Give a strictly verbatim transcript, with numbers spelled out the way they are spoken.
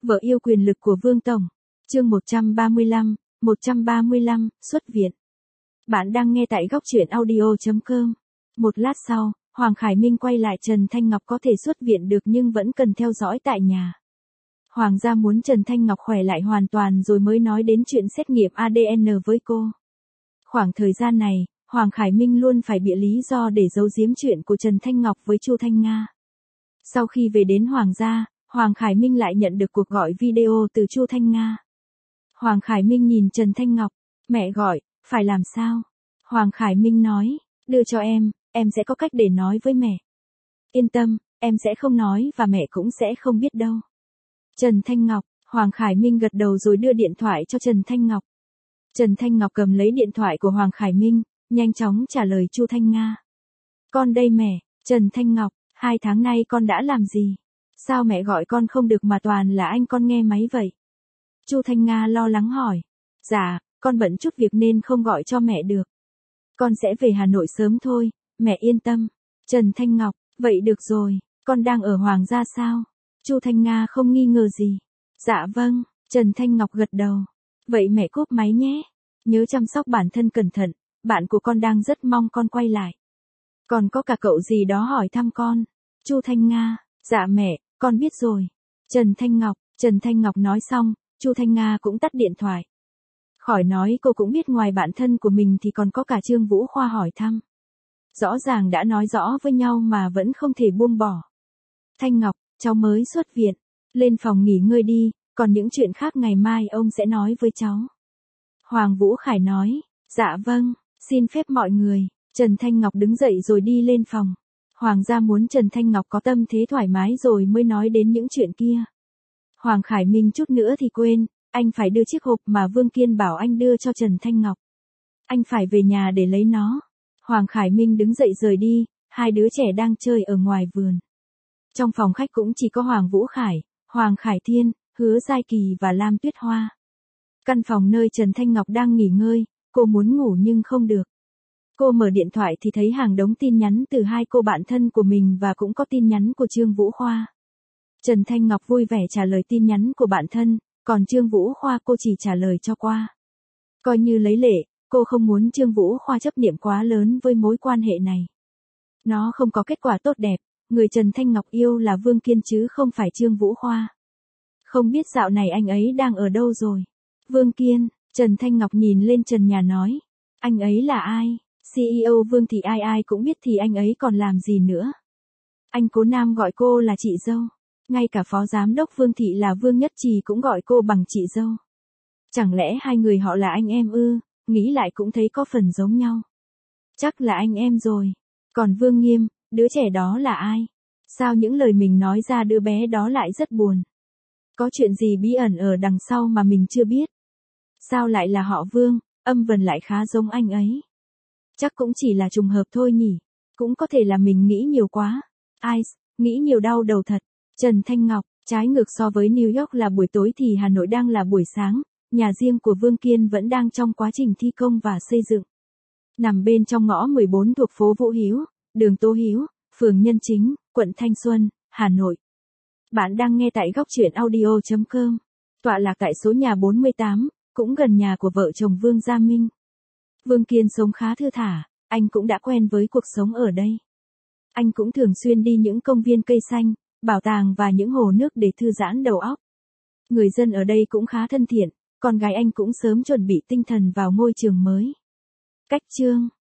Vợ yêu quyền lực của Vương Tổng. Chương một trăm ba mươi lăm, một trăm ba mươi lăm, xuất viện. Bạn đang nghe tại góc truyện audio chấm com. Một lát sau, Hoàng Khải Minh quay lại Trần Thanh Ngọc có thể xuất viện được nhưng vẫn cần theo dõi tại nhà. Hoàng gia muốn Trần Thanh Ngọc khỏe lại hoàn toàn rồi mới nói đến chuyện xét nghiệm a đê en với cô. Khoảng thời gian này, Hoàng Khải Minh luôn phải bịa lý do để giấu giếm chuyện của Trần Thanh Ngọc với Chu Thanh Nga. Sau khi về đến Hoàng gia, Hoàng Khải Minh lại nhận được cuộc gọi video từ Chu Thanh Nga. Hoàng Khải Minh nhìn Trần Thanh Ngọc, mẹ gọi, phải làm sao? Hoàng Khải Minh nói, đưa cho em, em sẽ có cách để nói với mẹ. Yên tâm, em sẽ không nói và mẹ cũng sẽ không biết đâu. Trần Thanh Ngọc, Hoàng Khải Minh gật đầu rồi đưa điện thoại cho Trần Thanh Ngọc. Trần Thanh Ngọc cầm lấy điện thoại của Hoàng Khải Minh, nhanh chóng trả lời Chu Thanh Nga. Con đây mẹ. Trần Thanh Ngọc, hai tháng nay con đã làm gì? Sao mẹ gọi con không được mà toàn là anh con nghe máy vậy? Chu Thanh Nga lo lắng hỏi. Dạ, con bận chút việc nên không gọi cho mẹ được. Con sẽ về Hà Nội sớm thôi, mẹ yên tâm. Trần Thanh Ngọc, vậy được rồi, con đang ở Hoàng gia sao? Chu Thanh Nga không nghi ngờ gì. Dạ vâng, Trần Thanh Ngọc gật đầu. Vậy mẹ cúp máy nhé. Nhớ chăm sóc bản thân cẩn thận, bạn của con đang rất mong con quay lại. Còn có cả cậu gì đó hỏi thăm con. Chu Thanh Nga, dạ mẹ, con biết rồi. Trần Thanh Ngọc, Trần Thanh Ngọc nói xong, Chu Thanh Nga cũng tắt điện thoại. Khỏi nói cô cũng biết ngoài bạn thân của mình thì còn có cả Trương Vũ Khoa hỏi thăm. Rõ ràng đã nói rõ với nhau mà vẫn không thể buông bỏ. Thanh Ngọc, cháu mới xuất viện. Lên phòng nghỉ ngơi đi, còn những chuyện khác ngày mai ông sẽ nói với cháu. Hoàng Vũ Khải nói, dạ vâng, xin phép mọi người. Trần Thanh Ngọc đứng dậy rồi đi lên phòng. Hoàng gia muốn Trần Thanh Ngọc có tâm thế thoải mái rồi mới nói đến những chuyện kia. Hoàng Khải Minh chút nữa thì quên, anh phải đưa chiếc hộp mà Vương Kiên bảo anh đưa cho Trần Thanh Ngọc. Anh phải về nhà để lấy nó. Hoàng Khải Minh đứng dậy rời đi, hai đứa trẻ đang chơi ở ngoài vườn. Trong phòng khách cũng chỉ có Hoàng Vũ Khải, Hoàng Khải Thiên, Hứa Giai Kỳ và Lam Tuyết Hoa. Căn phòng nơi Trần Thanh Ngọc đang nghỉ ngơi, cô muốn ngủ nhưng không được. Cô mở điện thoại thì thấy hàng đống tin nhắn từ hai cô bạn thân của mình và cũng có tin nhắn của Trương Vũ Khoa. Trần Thanh Ngọc vui vẻ trả lời tin nhắn của bạn thân, còn Trương Vũ Khoa cô chỉ trả lời cho qua. Coi như lấy lệ, cô không muốn Trương Vũ Khoa chấp niệm quá lớn với mối quan hệ này. Nó không có kết quả tốt đẹp, người Trần Thanh Ngọc yêu là Vương Kiên chứ không phải Trương Vũ Khoa. Không biết dạo này anh ấy đang ở đâu rồi. Vương Kiên, Trần Thanh Ngọc nhìn lên trần nhà nói. Anh ấy là ai? xê e ô Vương thì ai ai cũng biết thì anh ấy còn làm gì nữa. Anh Cố Nam gọi cô là chị dâu. Ngay cả phó giám đốc Vương thị là Vương Nhất Trì cũng gọi cô bằng chị dâu. Chẳng lẽ hai người họ là anh em ư? Nghĩ lại cũng thấy có phần giống nhau. Chắc là anh em rồi. Còn Vương Nghiêm, đứa trẻ đó là ai? Sao những lời mình nói ra đứa bé đó lại rất buồn? Có chuyện gì bí ẩn ở đằng sau mà mình chưa biết? Sao lại là họ Vương, âm vần lại khá giống anh ấy? Chắc cũng chỉ là trùng hợp thôi nhỉ. Cũng có thể là mình nghĩ nhiều quá. Ai, nghĩ nhiều đau đầu thật. Trần Thanh Ngọc, trái ngược so với New York là buổi tối thì Hà Nội đang là buổi sáng, nhà riêng của Vương Kiên vẫn đang trong quá trình thi công và xây dựng. Nằm bên trong ngõ mười bốn thuộc phố Vũ Hiếu, đường Tô Hiếu, phường Nhân Chính, quận Thanh Xuân, Hà Nội. Bạn đang nghe tại góc truyện audio chấm com. Tọa lạc tại số nhà bốn mươi tám, cũng gần nhà của vợ chồng Vương Gia Minh. Vương Kiên sống khá thư thả, anh cũng đã quen với cuộc sống ở đây. Anh cũng thường xuyên đi những công viên cây xanh, bảo tàng và những hồ nước để thư giãn đầu óc. Người dân ở đây cũng khá thân thiện, con gái anh cũng sớm chuẩn bị tinh thần vào ngôi trường mới. Cách chương